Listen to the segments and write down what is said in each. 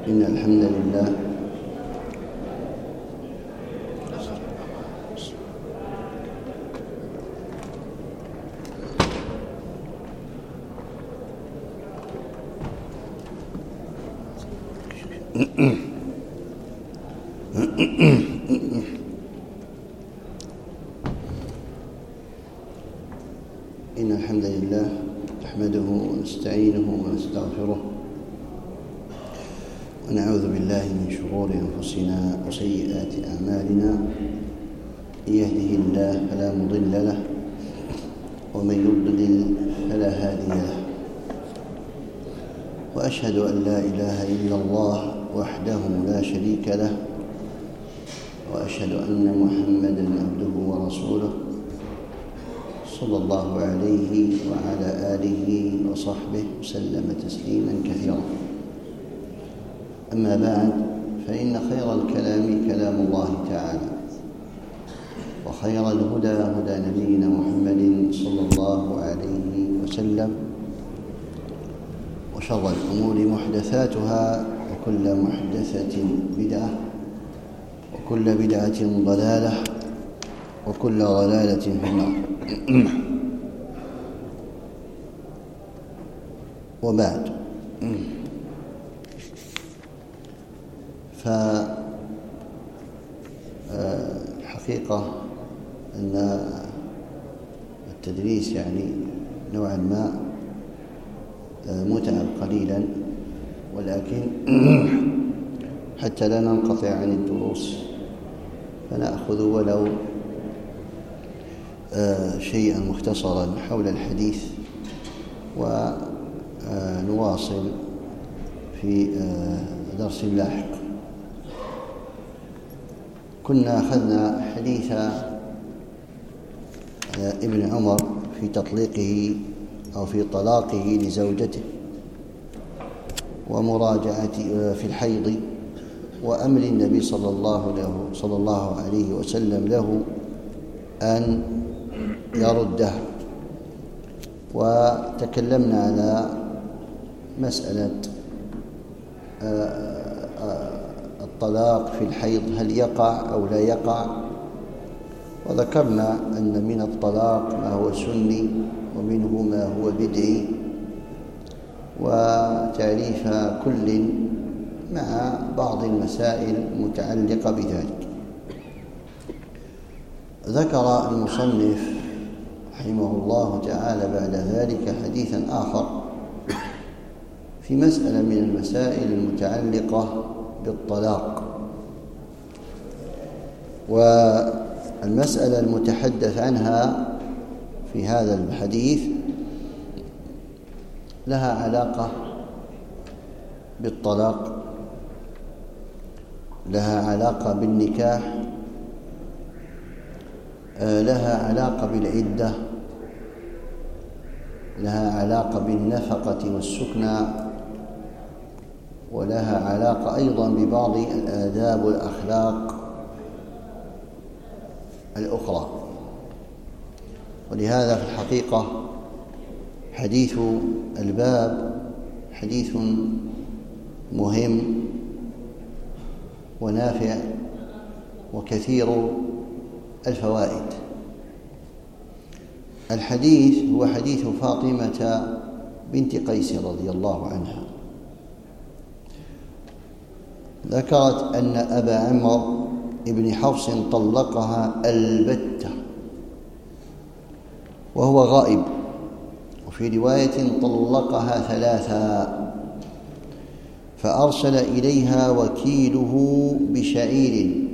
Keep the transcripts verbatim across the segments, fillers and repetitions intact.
إن الحمد لله إن الحمد لله نحمده ونستعينه ونستغفره ونعوذ بالله من شرور أنفسنا وسيئات أعمالنا. من يهده الله فلا مضل له ومن يضلل فلا هادي له، وأشهد أن لا إله إلا الله وحده لا شريك له، وأشهد أن محمدًا عبده ورسوله صلى الله عليه وعلى آله وصحبه وسلم تسليمًا كثيرا. أما بعد، فإن خير الكلام كلام الله تعالى، وخير الهدى هدى نبينا محمد صلى الله عليه وسلم، وشر الأمور محدثاتها، وكل محدثة بدعة، وكل بدعة ضلالة، وكل ضلالة في النار. وبعد، فالحقيقة أن التدريس يعني نوعا ما متعب قليلا، ولكن حتى لا ننقطع عن الدروس فنأخذ ولو شيئا مختصرا حول الحديث، ونواصل في درس لاحق. كنا أخذنا حديث ابن عمر في تطليقه أو في طلاقه لزوجته، ومراجعة في الحيض، وأمر النبي صلى الله له صلى الله عليه وسلم له أن يرده. وتكلمنا على مسألة الطلاق في الحيض، هل يقع أو لا يقع، وذكرنا أن من الطلاق ما هو سني ومنه ما هو بدعي، وتعريف كل مع بعض المسائل المتعلقة بذلك. ذكر المصنف رحمه الله تعالى بعد ذلك حديثا آخر في مسألة من المسائل المتعلقة بالطلاق، والمسألة المتحدث عنها في هذا الحديث لها علاقة بالطلاق، لها علاقة بالنكاح، لها علاقة بالعدة، لها علاقة بالنفقة والسكنى، ولها علاقة أيضا ببعض الآداب والأخلاق الأخرى. ولهذا في الحقيقة حديث الباب حديث مهم ونافع وكثير الفوائد. الحديث هو حديث فاطمة بنت قيس رضي الله عنها، ذكرت أن أبا عمرو ابن حفص طلقها البتة وهو غائب، وفي رواية طلقها ثلاثا، فأرسل إليها وكيله بشعير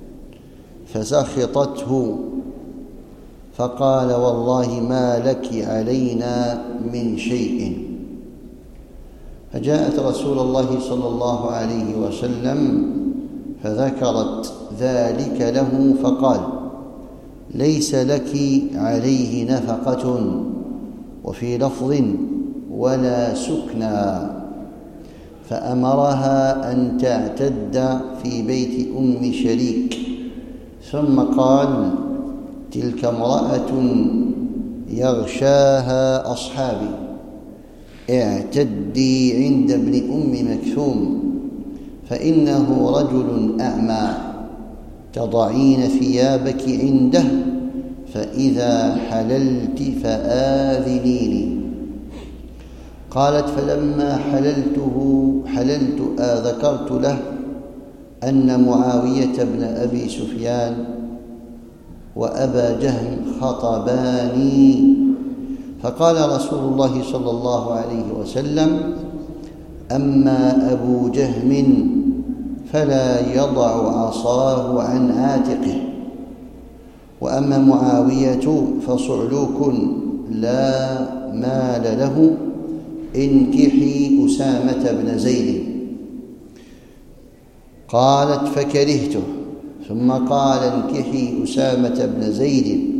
فسخطته، فقال: والله ما لك علينا من شيء. فجاءت رسول الله صلى الله عليه وسلم فذكرت ذلك له، فقال: ليس لك عليه نفقة، وفي لفظ: ولا سكنى. فأمرها أن تعتد في بيت أم شريك، ثم قال: تلك امرأة يغشاها أصحابي، اعتدي عند ابن أم مكثوم، فإنه رجل أعمى تضعين ثيابك عنده، فإذا حللت فآذنيني. قالت: فلما حللته حللت ذكرت له أن معاوية بن أبي سفيان وأبا جهم خطباني، فقال رسول الله صلى الله عليه وسلم: أما أبو جهم فلا يضع عصاه عن عاتقه، وأما معاوية فصعلوك لا مال له، انكحي أسامة بن زيد. قالت: فكرهته. ثم قال: انكحي أسامة بن زيد،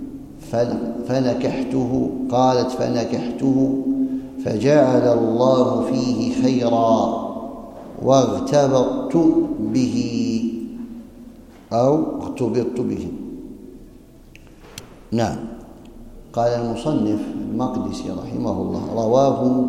فنكحته. قالت: فنكحته فجعل الله فيه خيرا واغتبطت به أو اغتبطت به. نعم. قال المصنف المقدسي رحمه الله: رواه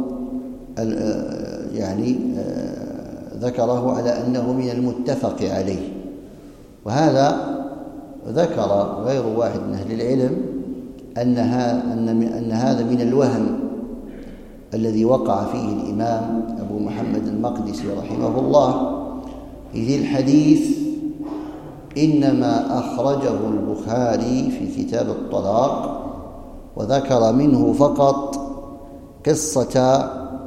يعني ذكره على أنه من المتفق عليه، وهذا ذكر غير واحد من أهل العلم أنها أن هذا من الوهم الذي وقع فيه الإمام أبو محمد المقدسي رحمه الله، إذ الحديث إنما أخرجه البخاري في كتاب الطلاق، وذكر منه فقط قصة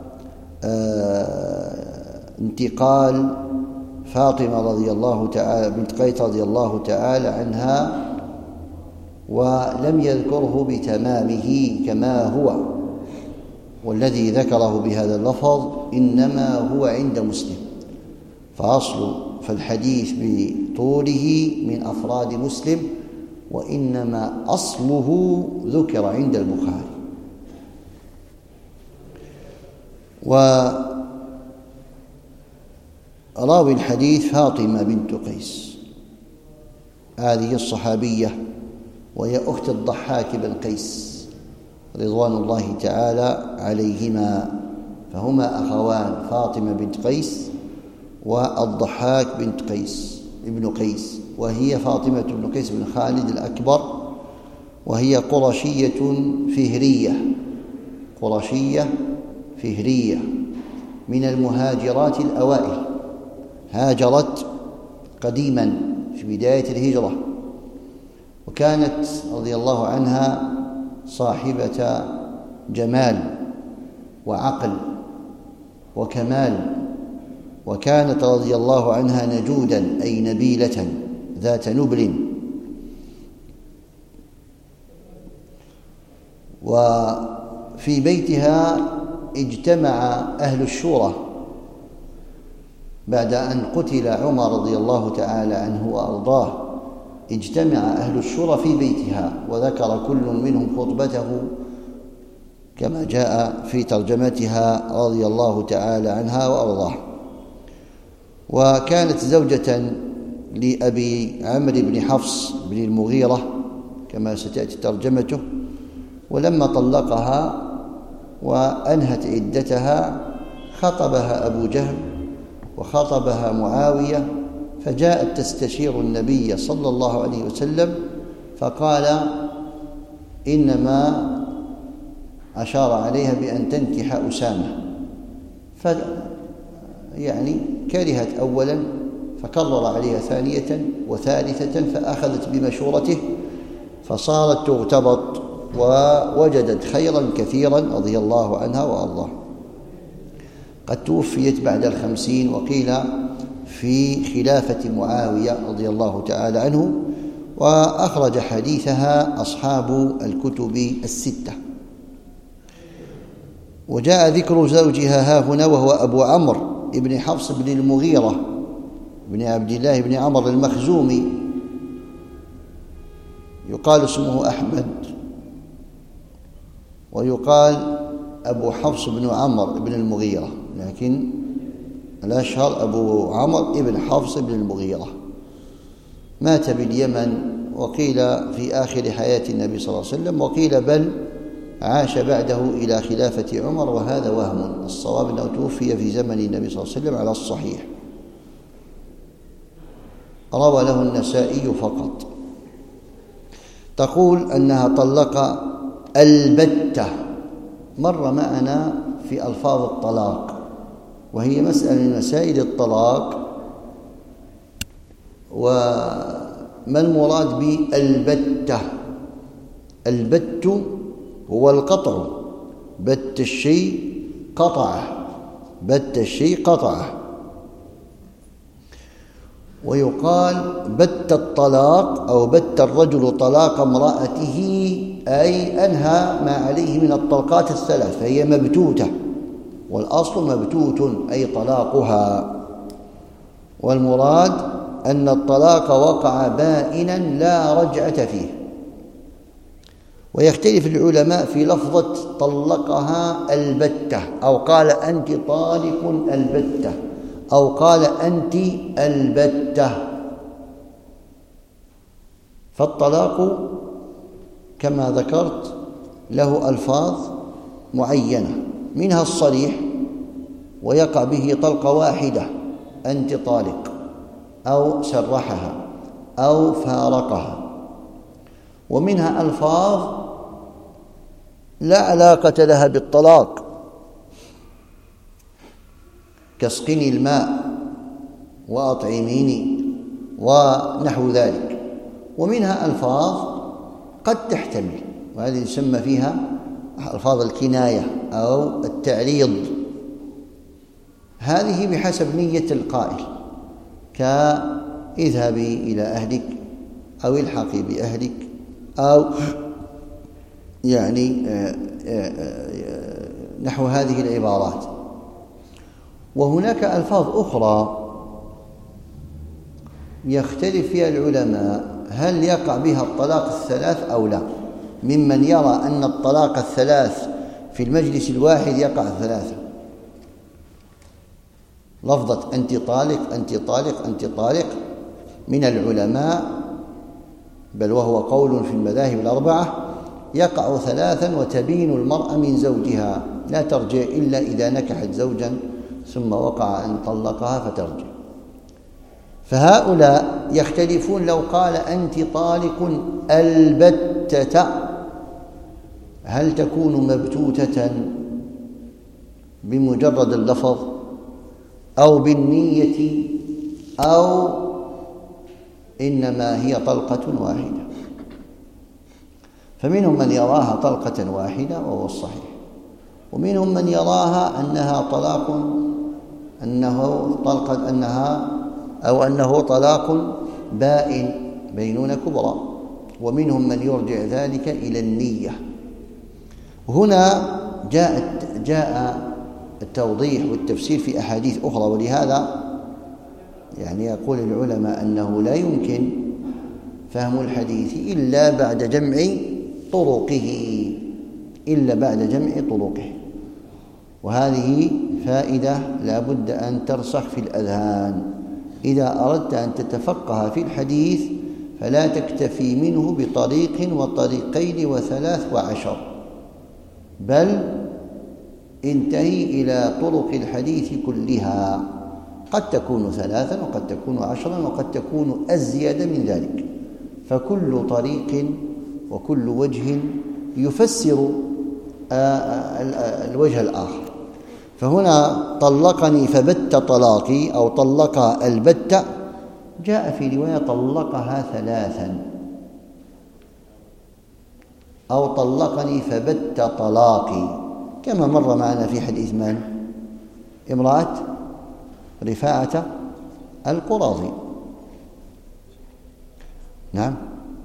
انتقال فاطمة رضي الله تعالى بنت قيس رضي الله تعالى عنها، ولم يذكره بتمامه كما هو، والذي ذكره بهذا اللفظ إنما هو عند مسلم، فأصل فالحديث بطوله من أفراد مسلم، وإنما أصله ذكر عند البخاري. وراوي الحديث فاطمة بنت قيس، هذه الصحابية، وهي أخت الضحاك بن قيس رضوان الله تعالى عليهما، فهما أخوان، فاطمة بنت قيس والضحاك بنت قيس ابن قيس، وهي فاطمة بن قيس بن خالد الأكبر، وهي قرشية فهرية قرشية فهرية من المهاجرات الأوائل، هاجرت قديما في بداية الهجرة، وكانت رضي الله عنها صاحبة جمال وعقل وكمال، وكانت رضي الله عنها نجودا أي نبيلة ذات نبل. وفي بيتها اجتمع أهل الشورى بعد أن قتل عمر رضي الله تعالى عنه وأرضاه، اجتمع أهل الشورى في بيتها، وذكر كل منهم خطبته كما جاء في ترجمتها رضي الله تعالى عنها وأرضاه. وكانت زوجة لأبي عمرو بن حفص بن المغيرة كما ستأتي ترجمته، ولما طلقها وأنهت عدتها خطبها أبو جهم وخطبها معاوية، فجاءت تستشير النبي صلى الله عليه وسلم، فقال إنما أشار عليها بأن تنكح أسامة، ف يعني كرهت أولا، فكرر عليها ثانية وثالثة، فأخذت بمشورته فصارت تغتبط، ووجدت خيرا كثيرا رضي الله عنها وأرضاه. قد توفيت بعد الخمسين، وقيل في خلافة معاوية رضي الله تعالى عنه، وأخرج حديثها أصحاب الكتب الستة. وجاء ذكر زوجها ها هنا، وهو أبو عمرو ابن حفص بن المغيرة بن عبد الله بن عمرو المخزومي، يقال اسمه أحمد، ويقال أبو حفص بن عمرو بن المغيرة، لكن الأشهر أبو عمرو بن حفص بن المغيرة. مات باليمن، وقيل في آخر حياة النبي صلى الله عليه وسلم، وقيل بل عاش بعده إلى خلافة عمر، وهذا وهم، الصواب أنه توفي في زمن النبي صلى الله عليه وسلم على الصحيح. روى له النسائي فقط. تقول أنها طلق البتة. مر معنا في ألفاظ الطلاق، وهي مسألة من مسائل الطلاق. وما المراد بالبتة؟ البت هو القطع، بت الشيء قطعه، بت الشيء قطعه. ويقال بت الطلاق أو بت الرجل طلاق امرأته، أي أنهى ما عليه من الطلقات الثلاث، فهي مبتوتة، والأصل مبتوت أي طلاقها. والمراد أن الطلاق وقع بائنا لا رجعة فيه. ويختلف العلماء في لفظة طلقها البتة، أو قال أنت طالق البتة، أو قال أنت البتة. فالطلاق كما ذكرت له ألفاظ معينة، منها الصريح ويقع به طلقة واحدة، أنت طالق، أو سرحها أو فارقها. ومنها ألفاظ لا علاقة لها بالطلاق، كاسقني الماء وأطعميني ونحو ذلك. ومنها ألفاظ قد تحتمل، وهذه يسمى فيها ألفاظ الكناية أو التعريض. هذه بحسب نية القائل، كاذهبي إلى أهلك، أو الحقي بأهلك، أو يعني نحو هذه العبارات. وهناك ألفاظ أخرى يختلف فيها العلماء هل يقع بها الطلاق الثلاث أو لا، ممن يرى أن الطلاق الثلاث في المجلس الواحد يقع ثلاثة. لفظة أنت طالق أنت طالق أنت طالق من العلماء، بل وهو قول في المذاهب الأربعة، يقع ثلاثا وتبين المرأة من زوجها، لا ترجع إلا إذا نكحت زوجا ثم وقع أن طلقها فترجع. فهؤلاء يختلفون، لو قال أنت طالق البتة هل تكون مبتوتة بمجرد اللفظ أو بالنية، أو إنما هي طلقة واحدة؟ فمنهم من يراها طلقة واحدة وهو الصحيح، ومنهم من يراها أنها طلاق أنه طلقة أنها أو أنه طلاق بائن بينونة كبرى، ومنهم من يرجع ذلك إلى النية. هنا جاء جاء التوضيح والتفسير في أحاديث أخرى، ولهذا يعني يقول العلماء أنه لا يمكن فهم الحديث إلا بعد جمع طرقه إلا بعد جمع طرقه وهذه فائدة لا بد أن ترسخ في الأذهان. إذا أردت أن تتفقه في الحديث فلا تكتفي منه بطريق وطريقين وثلاث وعشر، بل انتهي إلى طرق الحديث كلها، قد تكون ثلاثا وقد تكون عشرا وقد تكون أزيد من ذلك، فكل طريق وكل وجه يفسر الوجه الآخر. فهنا طلقني فبت طلاقي أو طلق البتة، جاء في رواية طلقها ثلاثا أو طلقني فبت طلاقي، كما مر معنا في حديث من؟ امرأة رفاعة القرظي. نعم،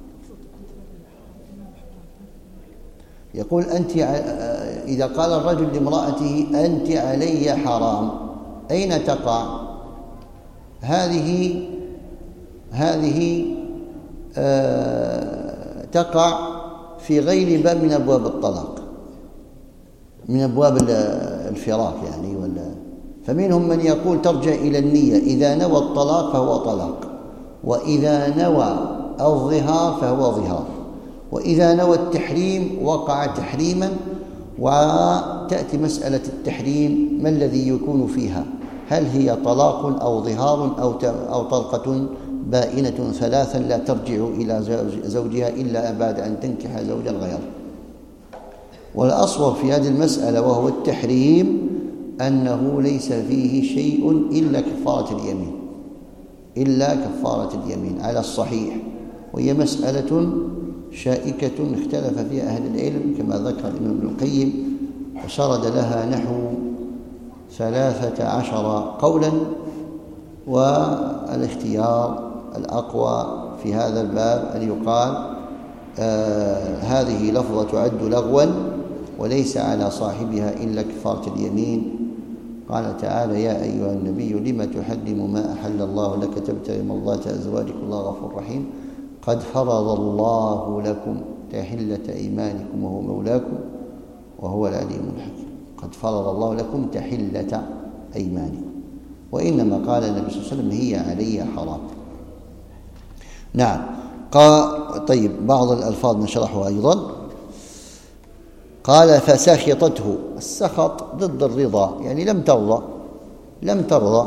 يقول أنت إذا قال الرجل لامرأته أنت علي حرام، أين تقع؟ هذه هذه آه تقع في غير باب من أبواب الطلاق، من أبواب الفراق يعني ولا. فمنهم من يقول ترجع إلى النية، إذا نوى الطلاق فهو طلاق، وإذا نوى الظهار فهو ظهار، وإذا نوى التحريم وقع تحريما. وتأتي مسألة التحريم ما الذي يكون فيها؟ هل هي طلاق أو ظهار أو أو طلقة بائنة ثلاثا لا ترجع إلى زوجها إلا بعد أن تنكح زوجا غيره. والأصوب في هذه المسألة وهو التحريم أنه ليس فيه شيء إلا كفارة اليمين، إلا كفارة اليمين على الصحيح، وهي مسألة شائكة اختلف فيها أهل العلم كما ذكر الإمام ابن القيم، وسرد لها نحو ثلاثة عشر قولا، والاختيار الأقوى في هذا الباب أن يقال آه هذه لفظة تعد لغوا وليس على صاحبها إلا كفارة اليمين. قال تعالى: يا أيها النبي لم تحرم ما أحل الله لك تبتغي مرضات أزواجك والله غفور رحيم قد فرض الله لكم تحلة أيمانكم وهو مولاكم وهو العليم الحكيم. قد فرض الله لكم تحلة أيمانكم، وإنما قال النبي صلى الله عليه وسلم هي علي حرام. نعم. قال طيب بعض الألفاظ نشرحها أيضا. قال: فسخطته. السخط ضد الرضا، يعني لم ترضى لم ترضى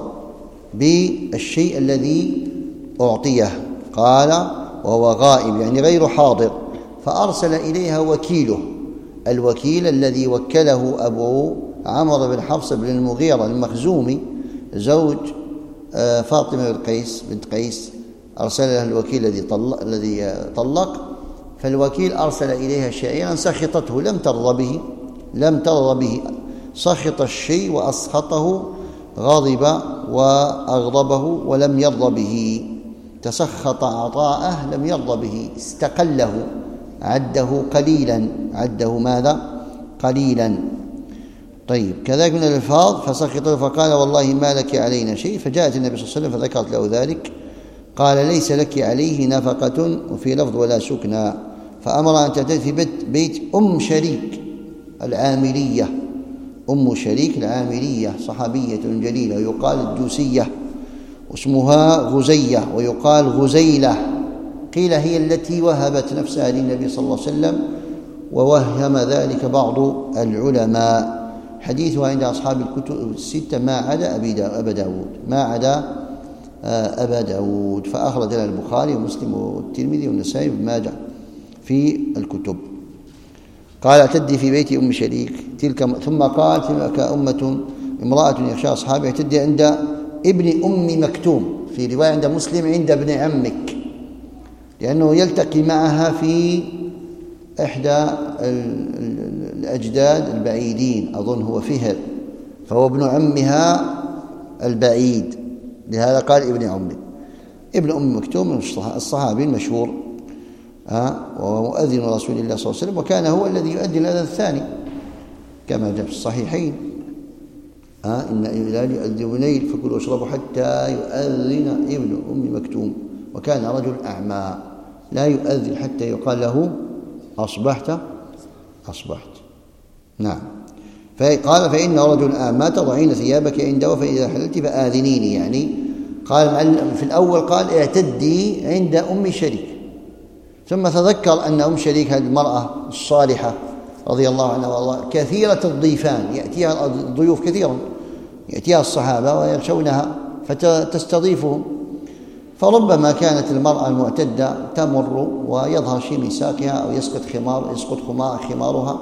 بالشيء الذي أعطيه. قال: وهو غائب، يعني غير حاضر، فأرسل إليها وكيله، الوكيل الذي وكله أبو عمرو بن حفص بن المغيرة المخزومي زوج فاطمة بن قيس بنت قيس، أرسل لها الوكيل الذي طلق, الذي طلق فالوكيل أرسل إليها شعيرا سخطته، لم ترضى به لم ترضى به سخط الشيء وأسخطه، غضب وأغضبه ولم يرضى به. تسخط عطاءه لم يرضى به، استقله، عده قليلا، عده ماذا؟ قليلا. طيب كذلك من الألفاظ: فسخطته فقال: والله ما لك علينا شيء. فجاءت النبي صلى الله عليه وسلم فذكرت له ذلك، قال: ليس لك عليه نفقة، وفي لفظ ولا سكنى. فأمر أن تعتد في بيت, بيت أم شريك العامرية. أم شريك العامرية صحابية جليلة، يقال الدوسية، واسمها غزية ويقال غزيلة. قيل هي التي وهبت نفسها للنبي صلى الله عليه وسلم، ووهم ذلك بعض العلماء. حديثها عند أصحاب الكتب الستة ما عدا أبا داود ما عدا أبا داود فأخرج لها البخاري ومسلم والترمذي والنسائي وابن ماجه في الكتب. قال: اعتدي في بيت أم شريك تلك. ثم قال: تلك أمة امرأة يخشى أصحابها اعتدي عند ابن أم مكتوم، في رواية عند مسلم عند ابن عمك، لأنه يلتقي معها في إحدى الأجداد البعيدين، أظن هو فهر، فهو ابن عمها البعيد، لهذا قال ابن عمي. ابن أم مكتوم الصحابي المشهور، ها، وهو مؤذن رسول الله صلى الله عليه وسلم، وكان هو الذي يؤذن الأذان الثاني كما جاء في الصحيحين: ها إن بلال يؤذن بليل فكلوا واشربوا حتى يؤذن ابن أم مكتوم. وكان رجل أعمى لا يؤذن حتى يقال له: أصبحت أصبحت. نعم. فقال: فإن رجل أعمى تضعين ثيابك عنده فإذا حللت فآذنيني. يعني قال في الأول قال: اعتدي عند أم شريك، ثم تذكر أن أم شريك هذه المرأة الصالحة رضي الله عنها والله كثيرة الضيفان، يأتيها الضيوف كثيرا، يأتيها الصحابة ويخشونها فتستضيفهم، فربما كانت المرأة المعتدة تمر ويظهر شيء من ساقها أو يسقط خمار يسقط خمارها،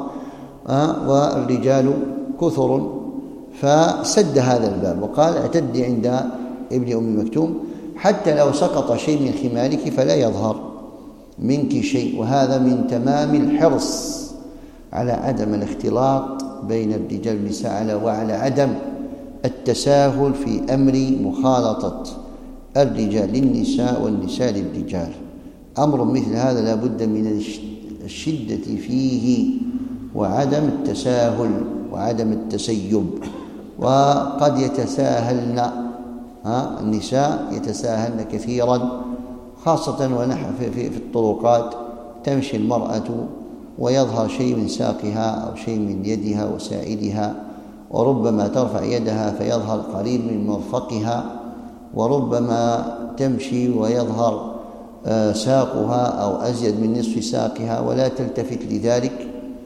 والرجال كثر، فسد هذا الباب وقال: اعتدي عند ابن أم مكتوم حتى لو سقط شيء من خمارك فلا يظهر منك شيء. وهذا من تمام الحرص على عدم الاختلاط بين الرجال والنساء، وعلى عدم التساهل في أمر مخالطة الرجال للنساء والنساء للرجال. أمر مثل هذا لا بد من الشدة فيه، وعدم التساهل وعدم التسيب. وقد يتساهلن ها النساء يتساهلن كثيرا، خاصة ونحن في, في, في الطرقات تمشي المرأة ويظهر شيء من ساقها أو شيء من يدها وسائدها، وربما ترفع يدها فيظهر قريب من مرفقها، وربما تمشي ويظهر ساقها أو أزيد من نصف ساقها ولا تلتفت لذلك.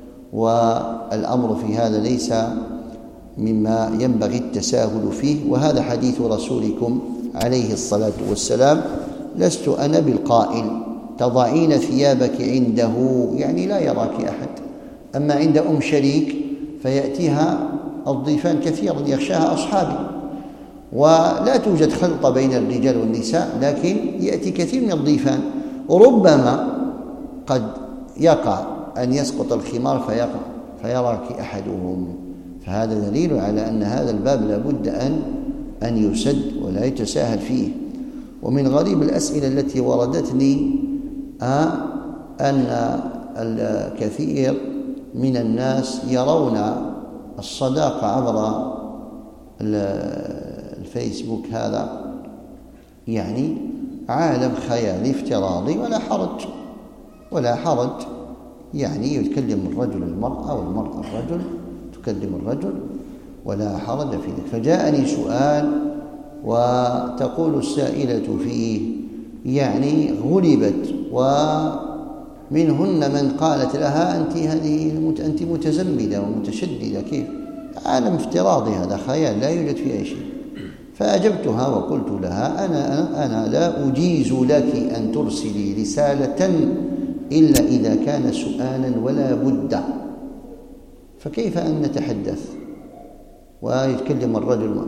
والأمر في هذا ليس مما ينبغي التساهل فيه. وهذا حديث رسولكم عليه الصلاة والسلام لست أنا بالقائل تضعين ثيابك عنده، يعني لا يراك أحد. أما عند أم شريك فيأتيها الضيفان كثيرا يغشاها أصحابي، ولا توجد خلطة بين الرجال والنساء، لكن يأتي كثير من الضيفان، وربما قد يقع أن يسقط الخمار فيقع فيراك أحدهم. فهذا دليل على أن هذا الباب لابد أن أن يسد ولا يتساهل فيه. ومن غريب الأسئلة التي وردتني أن الكثير من الناس يرون الصداقة عبر الفيسبوك هذا يعني عالم خيالي افتراضي، ولا حرج ولا حرج يعني يتكلم الرجل المرأة والمرأة الرجل تكلم الرجل، ولا حرج في ذلك. فجاءني سؤال وتقول السائلة فيه يعني غلبت، ومنهن من قالت لها أنت هذه أنت متزمدة ومتشددة، كيف؟ عالم افتراضي هذا، خيال لا يوجد فيه أي شيء. فأجبتها وقلت لها أنا أنا لا أجيز لك أن ترسلي رسالة إلا إذا كان سؤالا ولا بد، فكيف أن نتحدث ويتكلم الرجل ما؟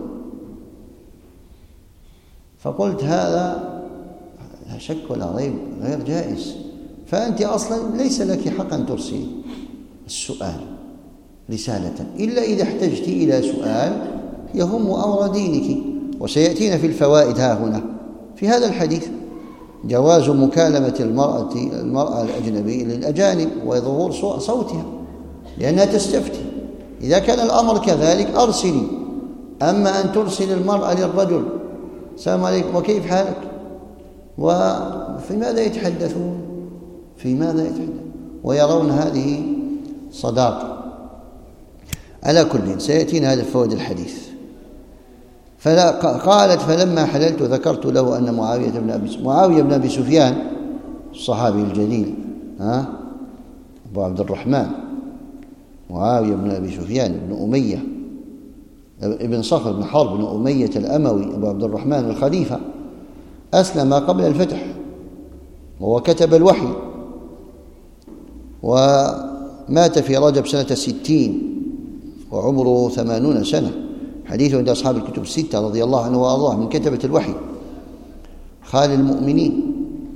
فقلت هذا لا شك ولا ريب غير جائز، فأنت أصلا ليس لك حق أن ترسلي السؤال رسالة إلا إذا احتجت إلى سؤال يهم أمر دينك. وسيأتينا في الفوائد ها هنا في هذا الحديث جواز مكالمة المرأة المرأة الأجنبية للأجانب وظهور صوتها لأنها تستفتي. إذا كان الأمر كذلك أرسلي. أما أن ترسل المرأة للرجل السلام عليكم وكيف حالك، وفي ماذا يتحدثون في ماذا يتحدثون ويرون هذه صداقة. على كل سيأتينا هذا الفوائد الحديث. فلا قالت فلما حللت ذكرت له أن معاوية بن أبي معاوية بن أبي سفيان الصحابي الجليل ها أبو عبد الرحمن معاوية بن أبي سفيان بن أمية ابن صخر بن حرب بن أمية الأموي أبو عبد الرحمن الخليفة أسلم قبل الفتح وهو كتب الوحي، ومات في رجب سنة ستين وعمره ثمانون سنة. حديثه عند أصحاب الكتب الستة رضي الله عنه وأرضاه، من كتبة الوحي خال المؤمنين.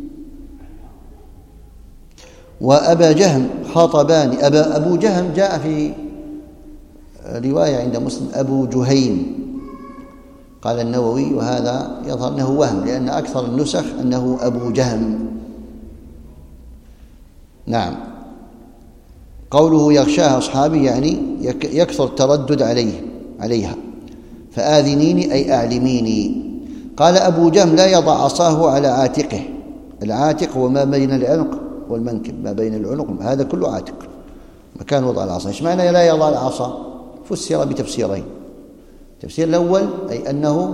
وأبا جهم خاطبان. أبا أبو جهم جاء في رواية عند مسلم أبو جهيم، قال النووي وهذا يظهر أنه وهم لأن أكثر النسخ أنه أبو جهم. نعم. قوله يغشاها أصحابي يعني يكثر التردد عليه عليها. فآذنيني أي أعلميني. قال أبو جهم لا يضع عصاه على عاتقه. العاتق هو ما بين العنق والمنكب، ما بين العنق هذا كله عاتق مكان وضع العصا. ايش معنى لا يضع العصا؟ فسر بتفسيرين. التفسير الأول أي أنه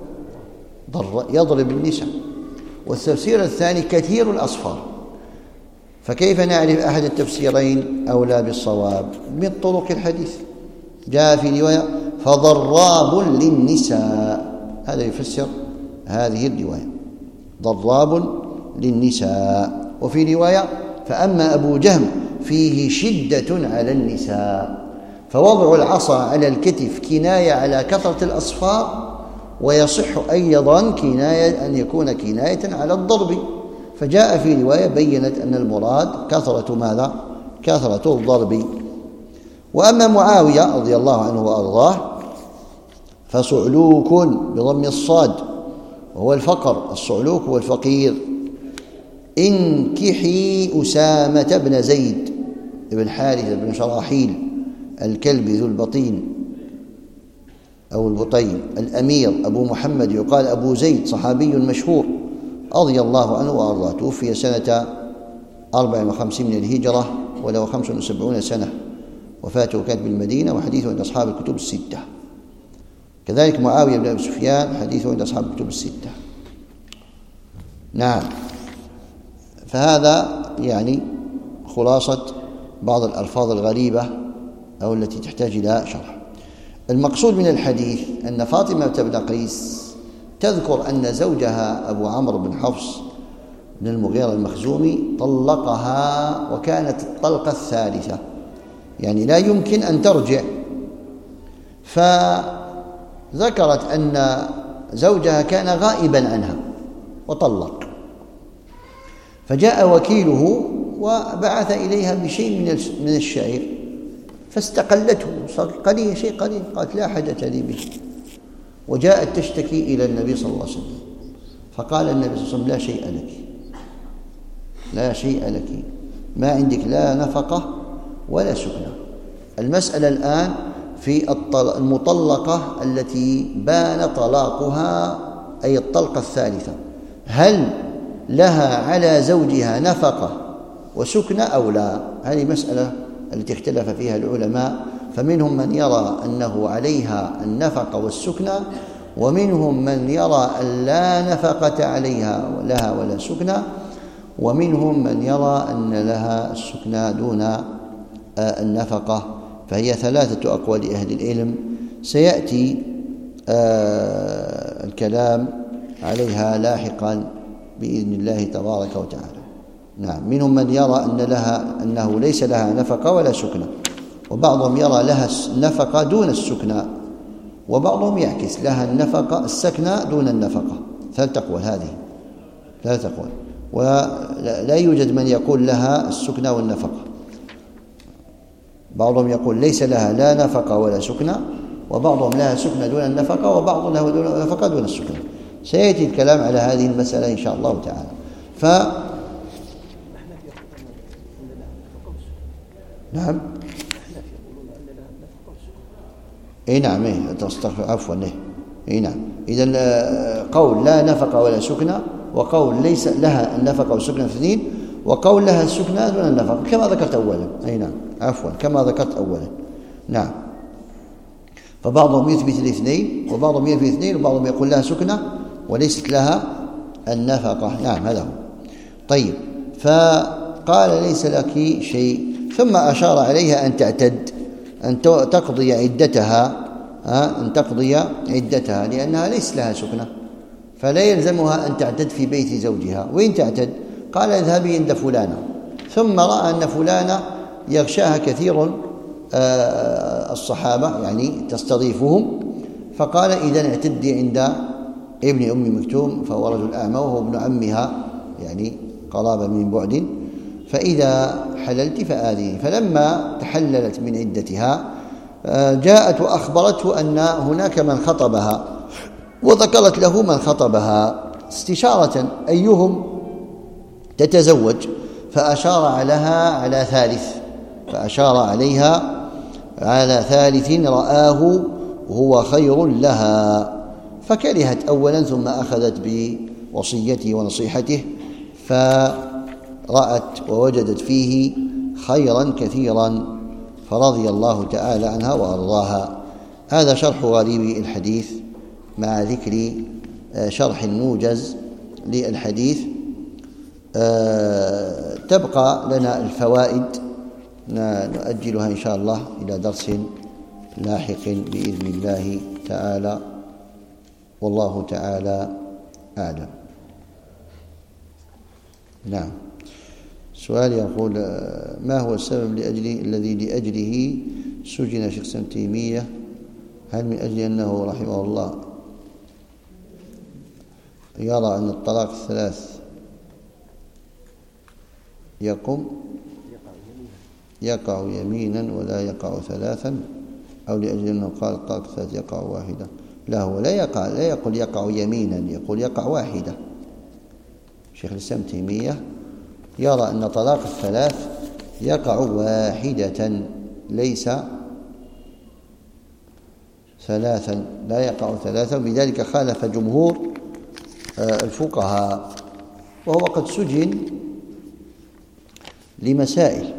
يضرب النساء، والتفسير الثاني كثير الأصفار. فكيف نعرف أحد التفسيرين أولى بالصواب؟ من طرق الحديث. جاء في رواية فضراب للنساء، هذا يفسر هذه الرواية ضراب للنساء. وفي رواية فأما أبو جهم فيه شدة على النساء. فوضع العصا على الكتف كناية على كثرة الأصفار، ويصح أيضا كناية أن يكون كناية على الضرب. فجاء في رواية بيّنت أن المراد كثرة ماذا؟ كثرة الضرب. وأما معاوية رضي الله عنه وأرضاه فصعلوك بضم الصاد وهو الفقر، الصعلوك هو الفقير. انكحي أسامة بن زيد بن حارثة بن شراحيل الكلبي ذو البطين أو البطين الأمير أبو محمد يقال أبو زيد، صحابي مشهور رضي الله عنه وأرضاه. توفي سنة أربع وخمسين من الهجرة وله خمس وسبعون سنة. وفاته كانت بالمدينة، وحديثه عند أصحاب الكتب الستة. كذلك معاوية بن أبي سفيان حديثه عند أصحاب الكتب الستة. نعم. فهذا يعني خلاصة بعض الألفاظ الغريبة أو التي تحتاج إلى شرح. المقصود من الحديث أن فاطمة بن قيس تذكر أن زوجها أبو عمرو بن حفص بن المغيرة المخزومي طلقها وكانت الطلقة الثالثة، يعني لا يمكن أن ترجع. فذكرت أن زوجها كان غائبا عنها وطلق، فجاء وكيله وبعث إليها بشيء من الشعير فاستقلته، صار قليل، شيء قليل، قالت لا حاجة لي به، وجاءت تشتكي إلى النبي صلى الله عليه وسلم، فقال النبي صلى الله عليه وسلم لا شيء لك، لا شيء لك، ما عندك لا نفقة ولا سكنة. المسألة الآن في المطلقة التي بان طلاقها أي الطلقة الثالثة، هل لها على زوجها نفقة وسكنة أو لا؟ هذه مسألة التي اختلف فيها العلماء، فمنهم من يرى أنه عليها النفقة والسكنة، ومنهم من يرى أن لا نفقة عليها لها ولا سكنة، ومنهم من يرى أن لها السكنة دون النفقة. فهي ثلاثة أقوال أهل العلم، سيأتي الكلام عليها لاحقا بإذن الله تبارك وتعالى. نعم، منهم من يرى أن لها أنه ليس لها نفقة ولا سكنة، وبعضهم يرى لها النفقة دون السكنة، وبعضهم يعكس لها النفقة السكنة دون النفقة. ثلاث أقوال هذه، ثلاث أقوال، ولا يوجد من يقول لها السكنة والنفقة. بعضهم يقول ليس لها لا نفقة ولا سكنة، وبعضهم لها سكنة دون النفقة، وبعضهم له دون نفقة دون السكنة. سيأتي الكلام على هذه المسألة إن شاء الله تعالى. ف نعم اي نعم اي عفوا اي نعم. اذا قول لا نفقة ولا سكنة، وقول ليس لها النفقة والسكنة في اثنين، وقول لها السكنة دون النفقة كما ذكرت أولا. أي نعم عفوا كما ذكرت أولا. نعم، فبعضهم يثبت الاثنين، وبعضهم يثبت الاثنين، وبعضهم يقول لها سكنة وليست لها النفقة. نعم هذا هو. طيب، فقال ليس لك شيء، ثم أشار عليها أن تعتد، أن تقضي عدتها، أن تقضي عدتها لأنها ليس لها سكنة، فلا يلزمها أن تعتد في بيت زوجها. وين تعتد؟ قال اذهبي عند فلانة، ثم رأى أن فلانة يغشاها كثير الصحابة، يعني تستضيفهم، فقال إذن اعتدي عند ابن أم مكتوم، فهو رجل أعمى وهو ابن عمها، يعني قرابة من بعد، فإذا حللت فآذيني. فلما تحللت من عدتها جاءت وأخبرته أن هناك من خطبها، وذكرت له من خطبها استشارة أيهم تتزوج، فأشار لها على ثالث، فأشار عليها على ثالث رآه هو خير لها، فكرهت أولا، ثم أخذت بوصيته ونصيحته، فرأت ووجدت فيه خيرا كثيرا، فرضي الله تعالى عنها وأرضاها. هذا شرح غريب الحديث مع ذكر شرح موجز للحديث. أه تبقى لنا الفوائد نؤجلها إن شاء الله إلى درس لاحق بإذن الله تعالى، والله تعالى أعلم. نعم، سؤال يقول: ما هو السبب لأجله الذي لأجله سجن شيخ الإسلام ابن تيمية؟ هل من أجل أنه رحمه الله يرى أن الطلاق الثلاث يقوم يقع يمينا ولا يقع ثلاثا، أو لأجل أنه قال الطلاق الثلاث يقع واحدة؟ لا، هو لا يقع، لا يقول يقع يمينا، يقول يقع واحدة. شيخ الإسلام ابن تيمية يرى أن طلاق الثلاث يقع واحدة ليس ثلاثا، لا يقع ثلاثا، وبذلك خالف جمهور الفقهاء. وهو قد سجن لمسائل،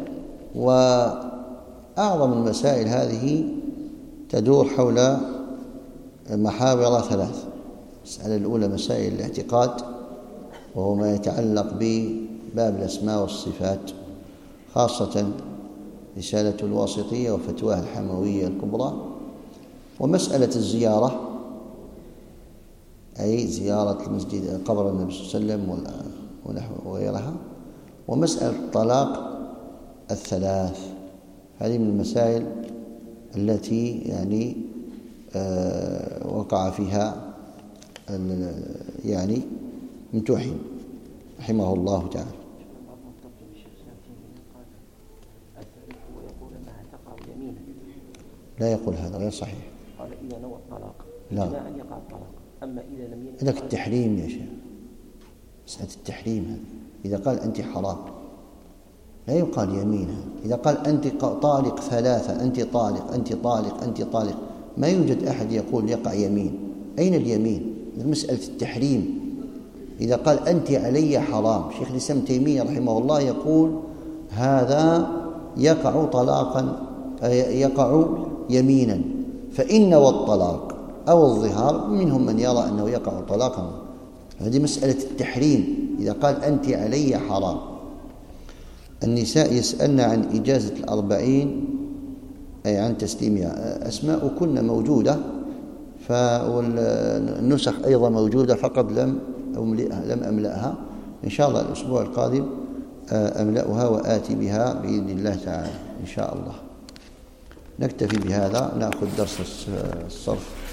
وأعظم المسائل هذه تدور حول محاور ثلاث. المسألة الأولى مسائل الاعتقاد، وهو ما يتعلق بباب الأسماء والصفات، خاصة رسالة الواسطية وفتواه الحموية الكبرى. ومسألة الزيارة أي زيارة المسجد قبر النبي صلى الله عليه وسلم ونحو وغيرها. ومسألة الطلاق الثلاث هذه من المسائل التي يعني آه وقع فيها يعني متوحم رحمه الله تعالى. لا يقول هذا غير صحيح. قال إذا نوى الطلاق لا أن يقع الطلاق، أما إذا لم ينوي هذاك التحريم يا شيخ، مسألة التحريم هذا. إذا قال أنت حرام لا يقال يمينها. إذا قال أنت طالق ثلاثة، أنت طالق أنت طالق أنت طالق، ما يوجد أحد يقول يقع يمين. أين اليمين؟ مسألة التحريم. إذا قال أنت علي حرام، شيخ الإسلام تيمية رحمه الله يقول هذا يقع طلاقا يقع يمينا، فإن والطلاق أو الظهار منهم من يرى أنه يقع طلاقا. هذه مسألة التحريم. إذا قال أنت علي حرام. النساء يسألن عن إجازة الأربعين أي عن تسليمها. أسماء كن موجودة، فالنسخ أيضا موجودة فقط لم أملئها لم أملأها. إن شاء الله الأسبوع القادم أملأها وآتي بها بإذن الله تعالى إن شاء الله. نكتفي بهذا، نأخذ درس الصرف